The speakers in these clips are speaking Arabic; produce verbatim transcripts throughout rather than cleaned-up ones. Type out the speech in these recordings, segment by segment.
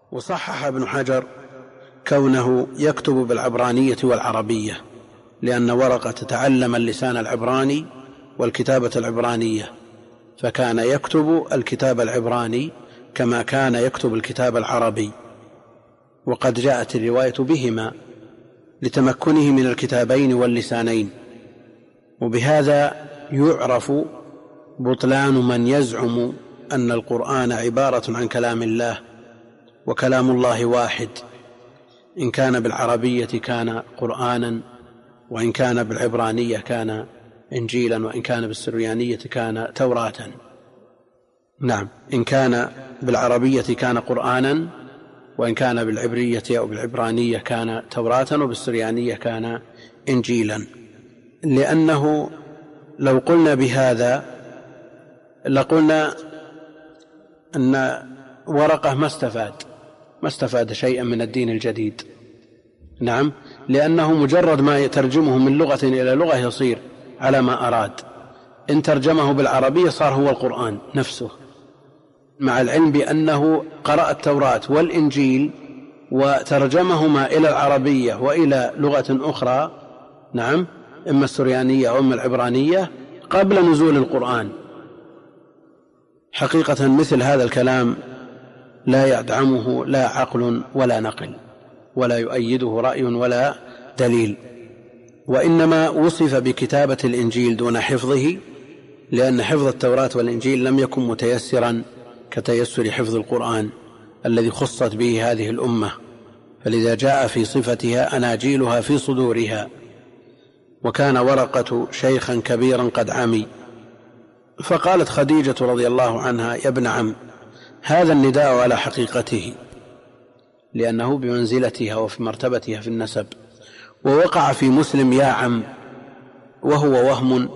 وصحح ابن حجر كونه يكتب بالعبرانية والعربية، لأن ورقة تعلم اللسان العبراني والكتابة العبرانية، فكان يكتب الكتاب العبراني كما كان يكتب الكتاب العربي، وقد جاءت الرواية بهما لتمكنه من الكتابين واللسانين. وبهذا يعرف بطلان من يزعم أن القرآن عبارة عن كلام الله وكلام الله واحد، إن كان بالعربية كان قرآنا، وإن كان بالعبرانية كان إنجيلا، وإن كان بالسريانية كان توراة. نعم، إن كان بالعربية كان قرآنا، وإن كان بالعبرية أو بالعبرانية كان توراة، وبالسريانية كان إنجيلا. لأنه لو قلنا بهذا لقلنا أن ورقة ما استفاد ما استفاد شيئا من الدين الجديد. نعم، لأنه مجرد ما يترجمه من لغة إلى لغة يصير على ما أراد. إن ترجمه بالعربية صار هو القرآن نفسه، مع العلم بأنه قرأ التوراة والإنجيل وترجمهما إلى العربية وإلى لغة أخرى، نعم، إما السريانية أو إما العبرانية، قبل نزول القرآن. حقيقة مثل هذا الكلام لا يدعمه لا عقل ولا نقل، ولا يؤيده رأي ولا دليل، وإنما وصف بكتابة الإنجيل دون حفظه، لأن حفظ التوراة والإنجيل لم يكن متيسرا كتيسر حفظ القرآن الذي خصت به هذه الأمة، فلذا جاء في صفتها أناجيلها في صدورها. وكان ورقة شيخا كبيرا قد عمي، فقالت خديجة رضي الله عنها: يا ابن عم، هذا النداء على حقيقته، لأنه بمنزلتها وفي مرتبتها في النسب. ووقع في مسلم يا عم، وهو وهم،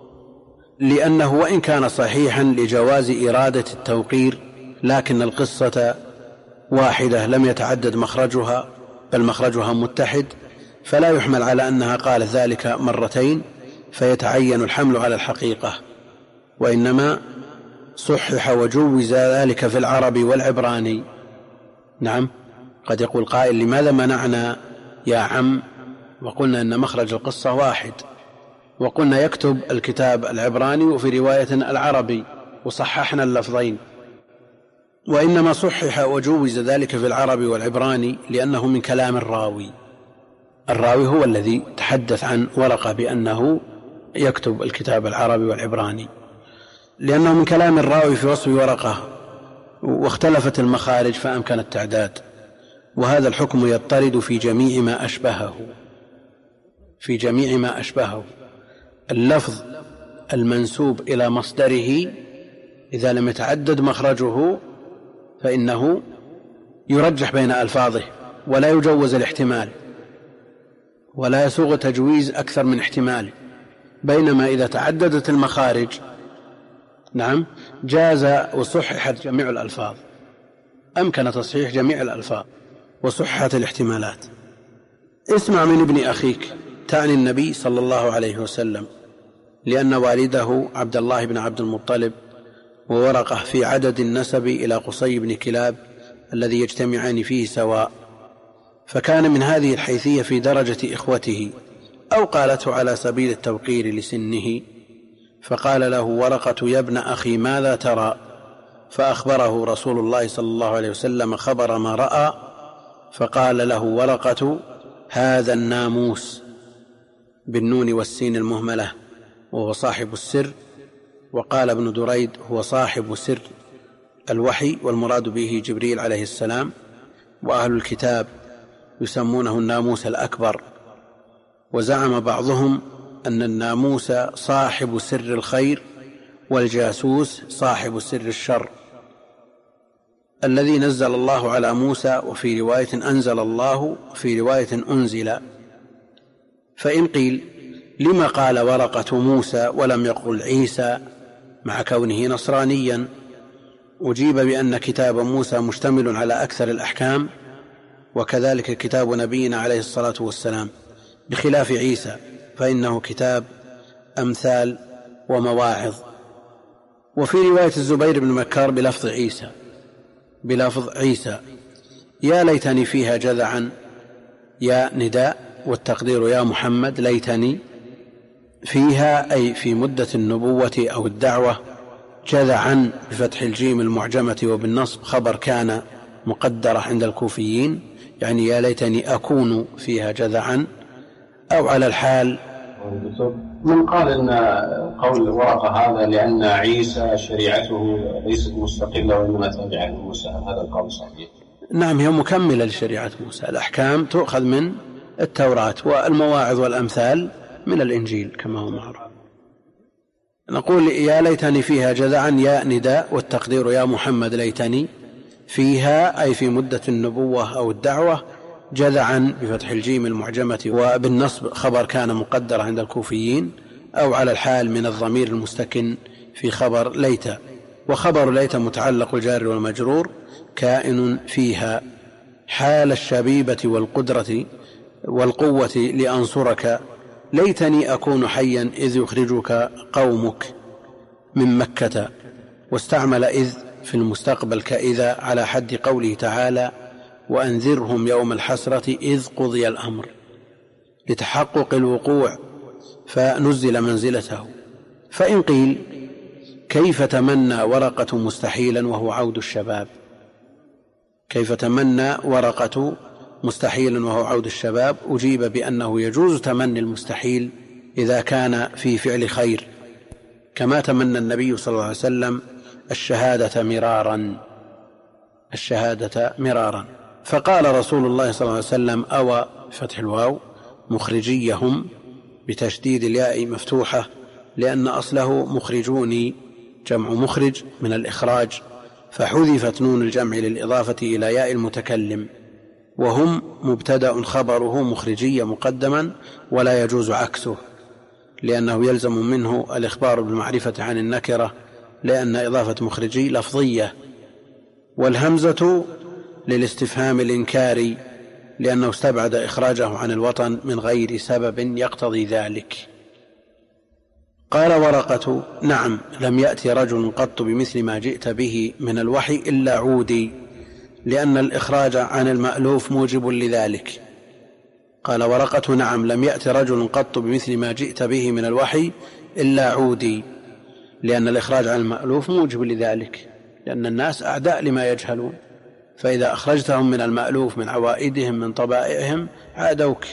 لأنه وإن كان صحيحا لجواز إرادة التوقير، لكن القصة واحدة لم يتعدد مخرجها، بل مخرجها متحد، فلا يحمل على أنها قالت ذلك مرتين فيتعين الحمل على الحقيقة، وإنما صحح وجوز ذلك في العربي والعبراني. نعم، قد يقول قائل: لماذا منعنا يا عم وقلنا أن مخرج القصة واحد، وقلنا يكتب الكتاب العبراني وفي رواية العربي، وصححنا اللفظين؟ وإنما صحح وجوز ذلك في العربي والعبراني لأنه من كلام الراوي. الراوي هو الذي تحدث عن ورقة بأنه يكتب الكتاب العربي والعبراني، لأنه من كلام الراوي في وصف ورقة، واختلفت المخارج فأمكن التعداد. وهذا الحكم يضطرد في جميع ما أشبهه في جميع ما أشبهه اللفظ المنسوب إلى مصدره إذا لم يتعدد مخرجه فإنه يرجح بين ألفاظه ولا يجوز الاحتمال، ولا يسوغ تجويز أكثر من احتمال. بينما إذا تعددت المخارج، نعم، جاز وصححت جميع الألفاظ، أمكن تصحيح جميع الألفاظ وصححت الاحتمالات. اسمع من ابن أخيك، تعني النبي صلى الله عليه وسلم، لأن والده عبد الله بن عبد المطلب وورقه في عدد النسب إلى قصي بن كلاب الذي يجتمعان فيه سواء، فكان من هذه الحيثية في درجة إخوته، أو قالته على سبيل التوقير لسنه، فقال له ورقة: يا ابن أخي، ماذا ترى؟ فأخبره رسول الله صلى الله عليه وسلم خبر ما رأى، فقال له ورقة: هذا الناموس بالنون والسين المهملة، وهو صاحب السر. وقال ابن دريد: هو صاحب سر الوحي، والمراد به جبريل عليه السلام. وأهل الكتاب يسمونه الناموس الأكبر. وزعم بعضهم أن الناموس صاحب سر الخير، والجاسوس صاحب سر الشر، الذي نزل الله على موسى، وفي رواية أنزل الله، وفي رواية أنزل. فإن قيل: لما قال ورقة موسى ولم يقل عيسى مع كونه نصرانيا؟ أجيب بأن كتاب موسى مشتمل على أكثر الأحكام، وكذلك كتاب نبينا عليه الصلاة والسلام، بخلاف عيسى فإنه كتاب أمثال ومواعظ. وفي رواية الزبير بن مكار بلفظ عيسى بلفظ عيسى يا ليتني فيها جذعا يا نداء، والتقدير يا محمد ليتني فيها أي في مدة النبوة أو الدعوة. جذعا بفتح الجيم المعجمة وبالنصب خبر كان مقدرة عند الكوفيين، يعني يا ليتني أكون فيها جذعا، أو على الحال. من قال إن قول ورقة هذا لأن عيسى شريعته ليست مستقلة وإنما تابعة لموسى، هذا القول صحيح؟ نعم، هي مكملة لشريعة موسى، الأحكام تؤخذ من التوراة والمواعظ والأمثال من الإنجيل كما هو معروف. نقول يا ليتني فيها جذعا يا نداء، والتقدير يا محمد ليتني فيها أي في مدة النبوة أو الدعوة. جذعا بفتح الجيم المعجمة وبالنصب خبر كان مقدر عند الكوفيين، أو على الحال من الضمير المستكن في خبر ليت. وخبر ليت متعلق الجار والمجرور كائن فيها حال الشبيبة والقدرة والقوة لأنصرك، ليتني أكون حيا إذ يخرجك قومك من مكة. واستعمل إذ في المستقبل كإذا على حد قوله تعالى وأنذرهم يوم الحسرة إذ قضي الأمر، لتحقق الوقوع فنزل منزلته. فإن قيل كيف تمنى ورقة مستحيلا وهو عود الشباب؟ كيف تمنى ورقة مستحيلا وهو عود الشباب؟ أجيب بأنه يجوز تمني المستحيل إذا كان في فعل خير، كما تمنى النبي صلى الله عليه وسلم الشهادة مرارا الشهادة مرارا فقال رسول الله صلى الله عليه وسلم أوى فتح الواو مخرجيهم بتشديد الياء مفتوحة، لأن أصله مخرجوني جمع مخرج من الإخراج، فحذفت نون الجمع للإضافة إلى ياء المتكلم، وهم مبتدأ خبره مخرجية مقدما ولا يجوز عكسه، لأنه يلزم منه الإخبار بالمعرفة عن النكرة، لأن إضافة مخرجي لفظية. والهمزة للاستفهام الإنكاري، لأنه استبعد إخراجه عن الوطن من غير سبب يقتضي ذلك. قال ورقة نعم لم يأتي رجل قط بمثل ما جئت به من الوحي إلا عودي، لأن الإخراج عن المألوف موجب لذلك. قال ورقة نعم لم يأتي رجل قط بمثل ما جئت به من الوحي إلا عودي، لأن الإخراج عن المألوف موجب لذلك، لأن الناس أعداء لما يجهلون، فإذا أخرجتهم من المألوف من عوائدهم من طبائعهم عادوك.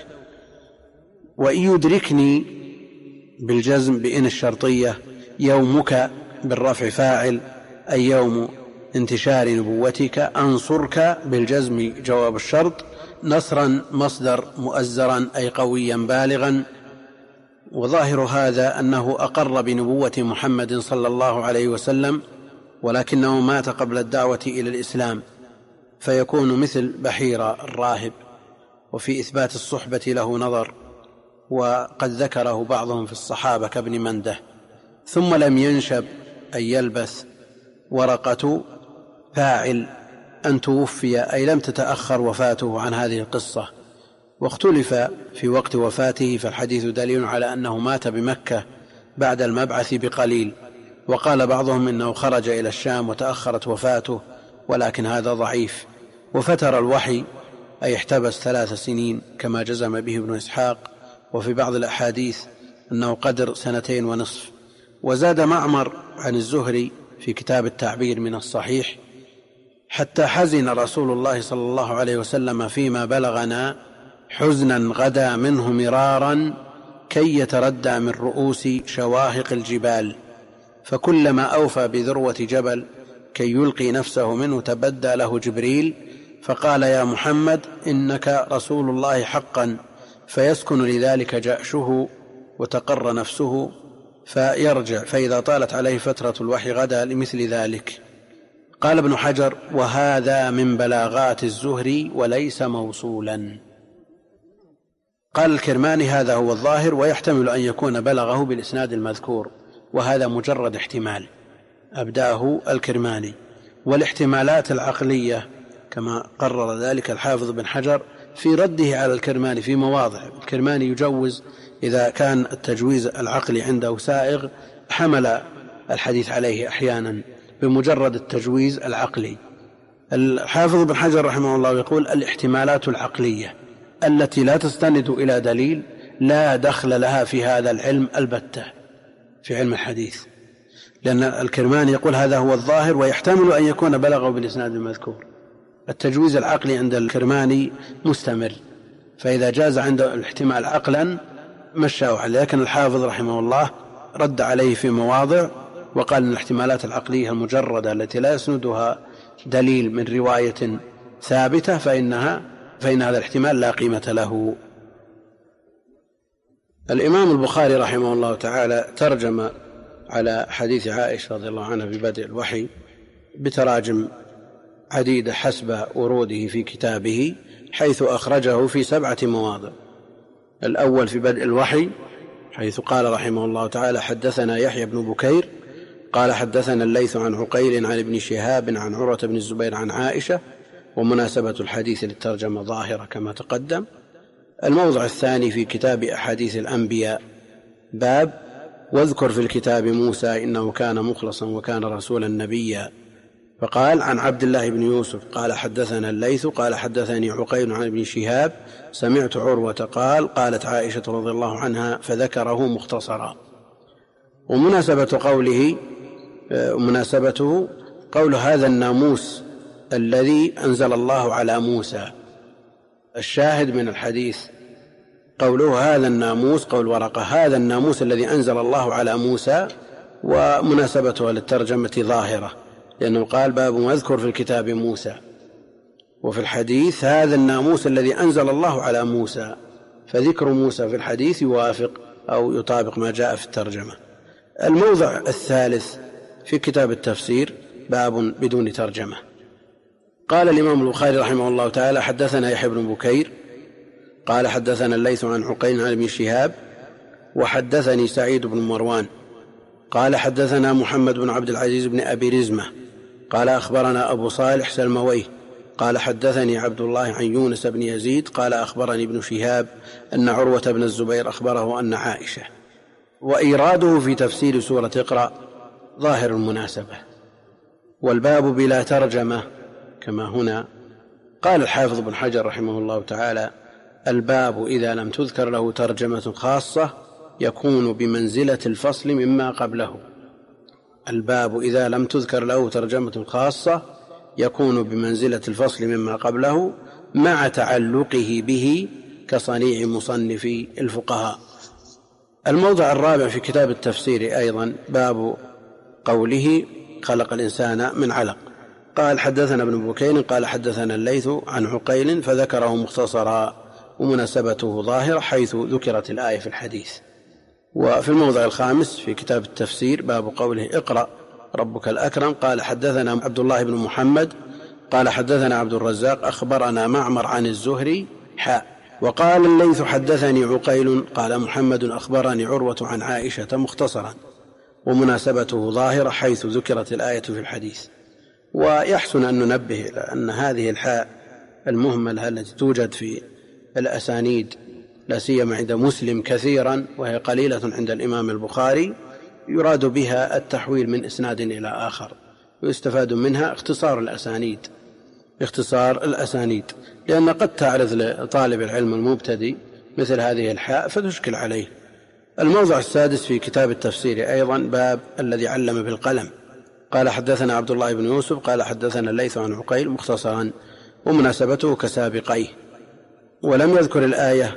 وإن يدركني بالجزم بإن الشرطية يومك بالرفع فاعل أي يوم انتشار نبوتك، أنصرك بالجزم جواب الشرط، نصرا مصدر مؤزرا أي قويا بالغا. وظاهر هذا أنه أقر بنبوة محمد صلى الله عليه وسلم، ولكنه مات قبل الدعوة إلى الإسلام، فيكون مثل بحيرة الراهب. وفي إثبات الصحبة له نظر، وقد ذكره بعضهم في الصحابة كابن منده. ثم لم ينشب أي يلبث ورقة فاعل أن توفي أي لم تتأخر وفاته عن هذه القصة. واختلف في وقت وفاته، فالحديث دليل على أنه مات بمكة بعد المبعث بقليل. وقال بعضهم إنه خرج إلى الشام وتأخرت وفاته، ولكن هذا ضعيف. وفتر الوحي أي احتبس ثلاث سنين كما جزم به ابن إسحاق، وفي بعض الأحاديث أنه قدر سنتين ونصف. وزاد معمر عن الزهري في كتاب التعبير من الصحيح حتى حزن رسول الله صلى الله عليه وسلم فيما بلغنا حزنا غدا منه مرارا كي يتردى من رؤوس شواهق الجبال، فكلما أوفى بذروة جبل كي يلقي نفسه منه تبدى له جبريل فقال يا محمد إنك رسول الله حقا، فيسكن لذلك جأشه وتقر نفسه فيرجع، فإذا طالت عليه فترة الوحي غدا لمثل ذلك. قال ابن حجر وهذا من بلاغات الزهري وليس موصولا. قال الكرماني هذا هو الظاهر، ويحتمل أن يكون بلغه بالإسناد المذكور، وهذا مجرد احتمال أبداه الكرماني. والاحتمالات العقلية كما قرر ذلك الحافظ بن حجر في رده على الكرماني في مواضع. الكرماني يجوز إذا كان التجويز العقلي عنده سائغ، حمل الحديث عليه أحيانا بمجرد التجويز العقلي، الحافظ بن حجر رحمه الله يقول الاحتمالات العقلية التي لا تستند إلى دليل لا دخل لها في هذا العلم البتة، في علم الحديث، لأن الكرماني يقول هذا هو الظاهر ويحتمل أن يكون بلغه بالإسناد المذكور. التجويز العقلي عند الكرماني مستمر، فإذا جاز عند الاحتمال عقلا مشاه عليه، لكن الحافظ رحمه الله رد عليه في مواضع وقال أن الاحتمالات العقلية المجردة التي لا يسندها دليل من رواية ثابتة فإنها فإن هذا الاحتمال لا قيمة له. الإمام البخاري رحمه الله تعالى ترجم على حديث عائشة رضي الله عنها في بدء الوحي بتراجم عديدة حسب وروده في كتابه، حيث أخرجه في سبعة مواضع. الأول في بدء الوحي حيث قال رحمه الله تعالى حدثنا يحيى بن بكير قال حدثنا الليث عن عقيل عن ابن شهاب عن عروة بن الزبير عن عائشة، ومناسبة الحديث للترجمة ظاهرة كما تقدم. الموضع الثاني في كتاب أحاديث الأنبياء باب واذكر في الكتاب موسى إنه كان مخلصا وكان رسولا نبيا، فقال عن عبد الله بن يوسف قال حدثنا الليث قال حدثني عقيل عن ابن شهاب سمعت عروة قال قالت عائشة رضي الله عنها فذكره مختصرا. ومناسبة قوله مناسبته قول هذا الناموس الذي أنزل الله على موسى، الشاهد من الحديث قوله هذا الناموس، قول ورقة هذا الناموس الذي أنزل الله على موسى، ومناسبته للترجمة ظاهرة لأنه قال باب واذكر في الكتاب موسى، وفي الحديث هذا الناموس الذي أنزل الله على موسى، فذكر موسى في الحديث يوافق أو يطابق ما جاء في الترجمة. الموضع الثالث في كتاب التفسير باب بدون ترجمة. قال الإمام البخاري رحمه الله تعالى حدثنا يحيى بن بكير قال حدثنا الليث عن عقيل عن ابن شهاب وحدثني سعيد بن مروان قال حدثنا محمد بن عبد العزيز بن أبي رزمة قال أخبرنا أبو صالح سلمويه قال حدثني عبد الله عن يونس بن يزيد قال أخبرني ابن شهاب أن عروة بن الزبير أخبره أن عائشة. وإيراده في تفسير سورة اقرأ ظاهر المناسبة، والباب بلا ترجمة كما هنا. قال الحافظ بن حجر رحمه الله تعالى الباب إذا لم تذكر له ترجمة خاصة يكون بمنزلة الفصل مما قبله. الباب إذا لم تذكر له ترجمة خاصة يكون بمنزلة الفصل مما قبله مع تعلقه به كصنيع مصنفي الفقهاء. الموضع الرابع في كتاب التفسير أيضا باب قوله خلق الإنسان من علق. قال حدثنا ابن بكير قال حدثنا الليث عن عقيل فذكره مختصرا، ومناسبته ظاهرة حيث ذكرت الآية في الحديث. وفي الموضع الخامس في كتاب التفسير باب قوله اقرأ ربك الأكرم. قال حدثنا عبد الله بن محمد قال حدثنا عبد الرزاق أخبرنا معمر عن الزهري حاء. وقال الليث حدثني عقيل قال محمد أخبرني عروة عن عائشة مختصرا، ومناسبته ظاهرة حيث ذكرت الآية في الحديث. ويحسن أن ننبه إلى أن هذه الحاء المهملة التي توجد في الأسانيد لا سيما عند مسلم كثيرا وهي قليلة عند الإمام البخاري يراد بها التحويل من إسناد إلى آخر، ويستفاد منها اختصار الأسانيد اختصار الأسانيد لأن قد تعرض لطالب العلم المبتدئ مثل هذه الحاء فتشكل عليه. الموضع السادس في كتاب التفسير أيضا باب الذي علم بالقلم. قال حدثنا عبد الله بن يوسف قال حدثنا الليث عن عقيل مختصرا، ومناسبته كسابقيه. ولم يذكر الآية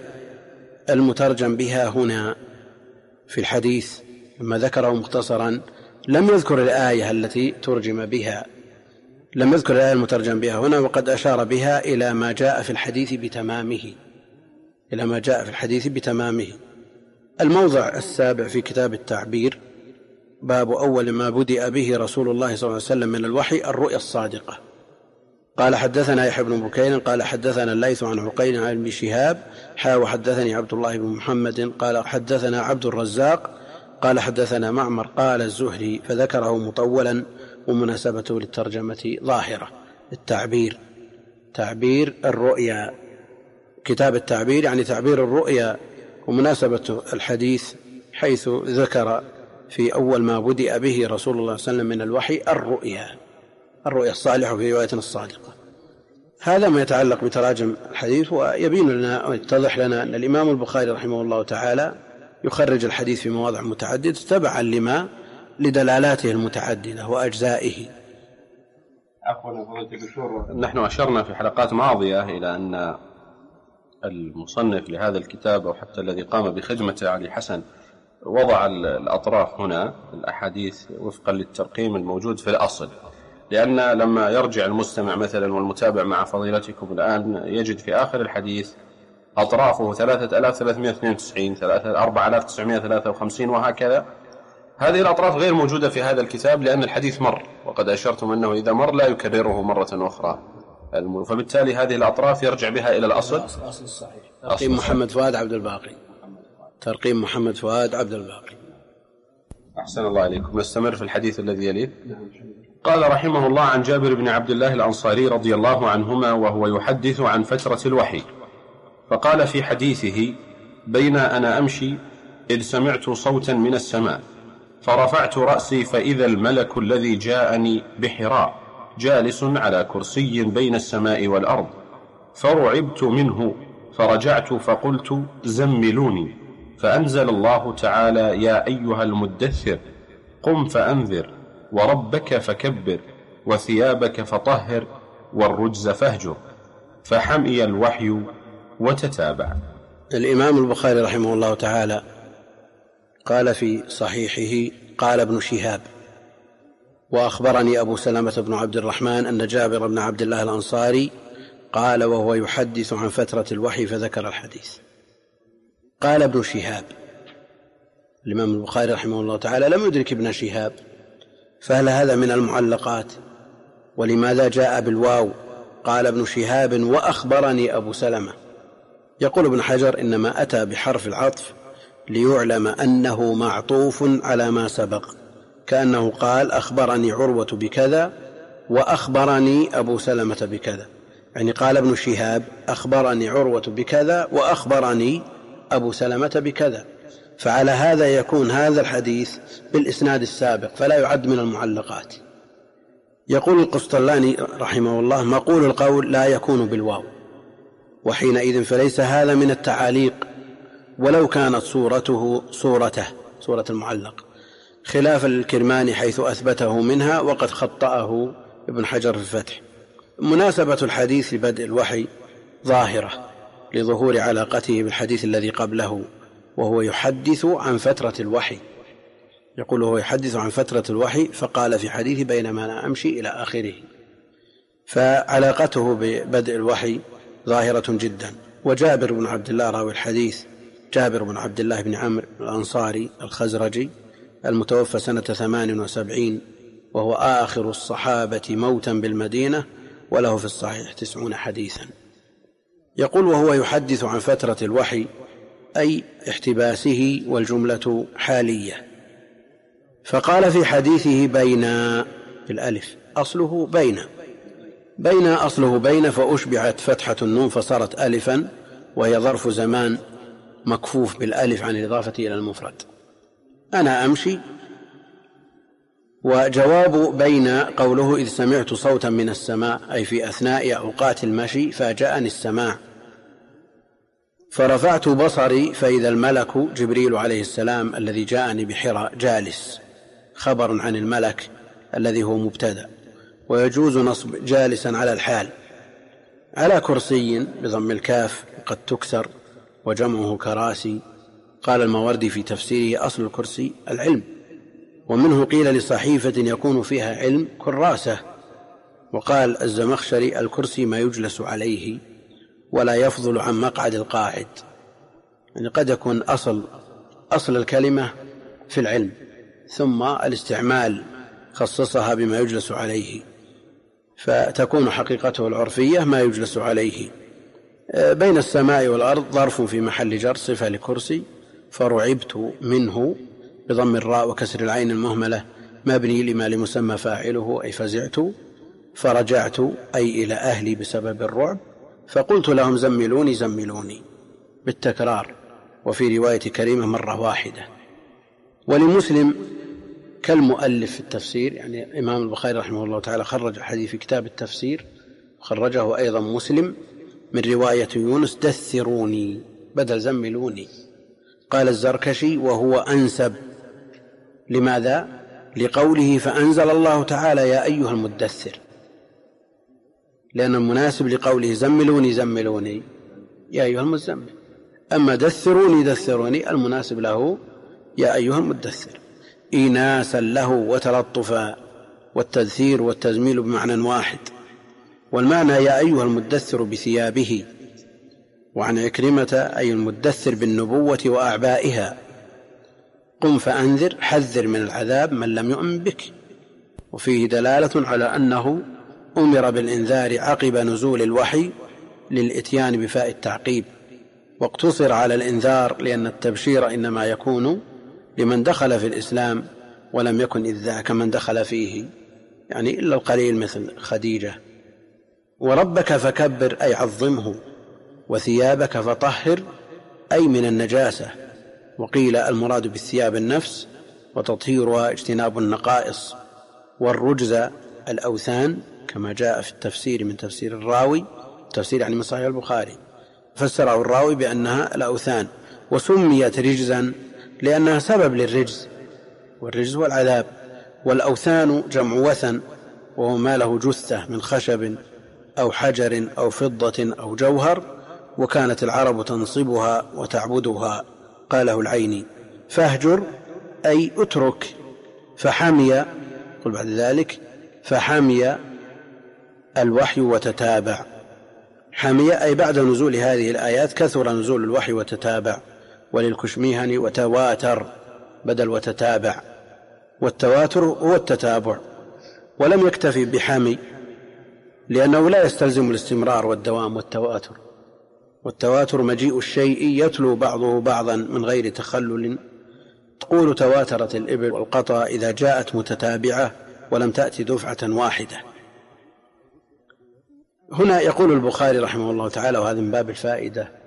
المترجم بها هنا في الحديث لما ذكره مختصرا لم يذكر الآية التي ترجم بها، لم يذكر الآية المترجم بها هنا، وقد أشار بها إلى ما جاء في الحديث بتمامه إلى ما جاء في الحديث بتمامه. الموضع السابع في كتاب التعبير باب أول ما بدأ به رسول الله صلى الله عليه وسلم من الوحي الرؤيا الصادقة. قال حدثنا يحيى بن بكير قال حدثنا الليث عن عقيل عن ابن شهاب حا وحدثني عبد الله بن محمد قال حدثنا عبد الرزاق قال حدثنا معمر قال الزهري فذكره مطولا، ومناسبته للترجمة ظاهرة. التعبير تعبير الرؤيا، كتاب التعبير يعني تعبير الرؤيا، ومناسبة الحديث حيث ذكر في أول ما بدأ به رسول الله صلى الله عليه وسلم من الوحي الرؤيا. الرؤيا الصالحة في رواية الصادقة. هذا ما يتعلق بتراجم الحديث. ويبين لنا ويتضح لنا أن الإمام البخاري رحمه الله تعالى يخرج الحديث في مواضع متعددة تبعا لما لدلالاته المتعددة وأجزائه. عفوا فضيلة الدكتور، نحن أشرنا في حلقات ماضية إلى أن المصنف لهذا الكتاب أو حتى الذي قام بخدمته علي حسن وضع الأطراف هنا الأحاديث وفقا للترقيم الموجود في الأصل، لأن لما يرجع المستمع مثلا والمتابع مع فضيلتكم الآن يجد في آخر الحديث أطرافه ثلاثة آلاف وثلاثمائة واثنين وتسعين، أربعة آلاف وتسعمائة وثلاثة وخمسين وهكذا. هذه الأطراف غير موجودة في هذا الكتاب لأن الحديث مر، وقد أشرتم أنه إذا مر لا يكرره مرة أخرى، فبالتالي هذه الأطراف يرجع بها إلى الأصل. أصل الصحيح. ترقيم محمد فؤاد عبد الباقي. ترقيم محمد فؤاد عبد الباقي. أحسن الله إليكم. نستمر في الحديث الذي يليه. قال رحمه الله: عن جابر بن عبد الله الأنصاري رضي الله عنهما وهو يحدث عن فترة الوحي، فقال في حديثه: بين أنا أمشي إذ سمعت صوتا من السماء فرفعت رأسي فإذا الملك الذي جاءني بحراء جالس على كرسي بين السماء والأرض، فرعبت منه فرجعت فقلت: زملوني، فأنزل الله تعالى: يا أيها المدثر قم فأنذر وربك فكبر وثيابك فطهر والرجز فاهجر، فحمي الوحي وتتابع. الإمام البخاري رحمه الله تعالى قال في صحيحه: قال ابن شهاب: وأخبرني أبو سلمة بن عبد الرحمن أن جابر بن عبد الله الأنصاري قال وهو يحدث عن فترة الوحي، فذكر الحديث. قال ابن شهاب. الإمام البخاري رحمه الله تعالى لم يدرك ابن شهاب، فهل هذا من المعلقات؟ ولماذا جاء بالواو؟ قال ابن شهاب وأخبرني أبو سلمة. يقول ابن حجر: إنما أتى بحرف العطف ليعلم أنه معطوف على ما سبق، كأنه قال: أخبرني عروة بكذا وأخبرني أبو سلمة بكذا، يعني قال ابن شهاب: أخبرني عروة بكذا وأخبرني أبو سلمة بكذا، فعلى هذا يكون هذا الحديث بالإسناد السابق، فلا يعد من المعلقات. يقول القسطلاني رحمه الله: مقول القول لا يكون بالواو، وحينئذ فليس هذا من التعاليق ولو كانت صورته صورته صورة المعلق، خلافا للكرماني حيث أثبته منها وقد خطأه ابن حجر في الفتح. مناسبة الحديث لبدء الوحي ظاهرة لظهور علاقته بالحديث الذي قبله، وهو يحدث عن فترة الوحي. يقول وهو يحدث عن فترة الوحي، فقال في حديث بينما أنا أمشي إلى آخره، فعلاقته ببدء الوحي ظاهرة جدا. وجابر بن عبد الله راوي الحديث جابر بن عبد الله بن عمرو الأنصاري الخزرجي المتوفى سنة ثمان وسبعين، وهو آخر الصحابة موتا بالمدينة، وله في الصحيح تسعون حديثا. يقول وهو يحدث عن فترة الوحي أي احتباسه، والجملة حالية. فقال في حديثه بين بالألف، أصله بين بين أصله بين، فأشبعت فتحة النون فصارت ألفا، وهي ظرف زمان مكفوف بالألف عن الإضافة إلى المفرد. أنا أمشي. وجواب بين قوله إذ سمعت صوتا من السماء، أي في أثناء أوقات المشي فاجأني السماع، فرفعت بصري فإذا الملك جبريل عليه السلام الذي جاءني بحراء جالس، خبر عن الملك الذي هو مبتدأ. ويجوز نصب جالسا على الحال، على كرسي بضم الكاف قد تكسر، وجمعه كراسي. قال الماوردي في تفسيره: أصل الكرسي العلم، ومنه قيل لصحيفة يكون فيها علم كراسة. وقال الزمخشري: الكرسي ما يجلس عليه ولا يفضل عن مقعد القاعد، يعني قد يكون أصل أصل الكلمة في العلم، ثم الاستعمال خصصها بما يجلس عليه، فتكون حقيقته العرفية ما يجلس عليه. بين السماء والأرض ظرف في محل جر، صفة لكرسي. فرعبت منه بضم الراء وكسر العين المهملة، مبني لما لمسمى فاعله، أي فزعت. فرجعت أي إلى أهلي بسبب الرعب، فقلت لهم زملوني زملوني بالتكرار، وفي رواية كريمة مرة واحدة. ولمسلم كالمؤلف في التفسير، يعني الإمام البخاري رحمه الله تعالى خرج حديث في كتاب التفسير، خرجه أيضا مسلم من رواية يونس دثروني بدل زملوني. قال الزركشي وهو أنسب. لماذا؟ لقوله فأنزل الله تعالى يا أيها المدثر، لأن المناسب لقوله زملوني زملوني يا أيها المزمل، أما دثروني دثروني المناسب له يا أيها المدثر، إيناسا له وتلطفا، والتدثير والتزميل بمعنى واحد. والمعنى يا أيها المدثر بثيابه. وعن عكرمة أي المدثر بالنبوة وأعبائها. قم فأنذر، حذر من العذاب من لم يؤمن بك. وفيه دلالة على أنه أمر بالإنذار عقب نزول الوحي للإتيان بفاء التعقيب، واقتصر على الإنذار لأن التبشير إنما يكون لمن دخل في الإسلام ولم يكن إذ ذاك من دخل فيه، يعني إلا القليل مثل خديجة. وربك فكبر أي عظمه، وثيابك فطهر أي من النجاسة. وقيل المراد بالثياب النفس وتطهيرها اجتناب النقائص، والرجز الأوثان كما جاء في التفسير من تفسير الراوي، تفسير يعني من صحيح البخاري، فسره الراوي بأنها الأوثان، وسميت رجزا لأنها سبب للرجز، والرجز هو العذاب. والأوثان جمع وثن، وهو ما له جثة من خشب أو حجر أو فضة أو جوهر، وكانت العرب تنصبها وتعبدها. قاله العيني. فاهجر أي اترك. فحمي، قل بعد ذلك فحمي الوحي وتتابع. حمي أي بعد نزول هذه الآيات كثر نزول الوحي وتتابع. وللكشميهني وتواتر بدل وتتابع، والتواتر هو التتابع. ولم يكتفي بحمي لأنه لا يستلزم الاستمرار والدوام والتواتر. والتواتر مجيء الشيء يتلو بعضه بعضا من غير تخلل. تقول تواترت الإبل والقطا إذا جاءت متتابعة ولم تأتي دفعة واحدة. هنا يقول البخاري رحمه الله تعالى، وهذا من باب الفائدة،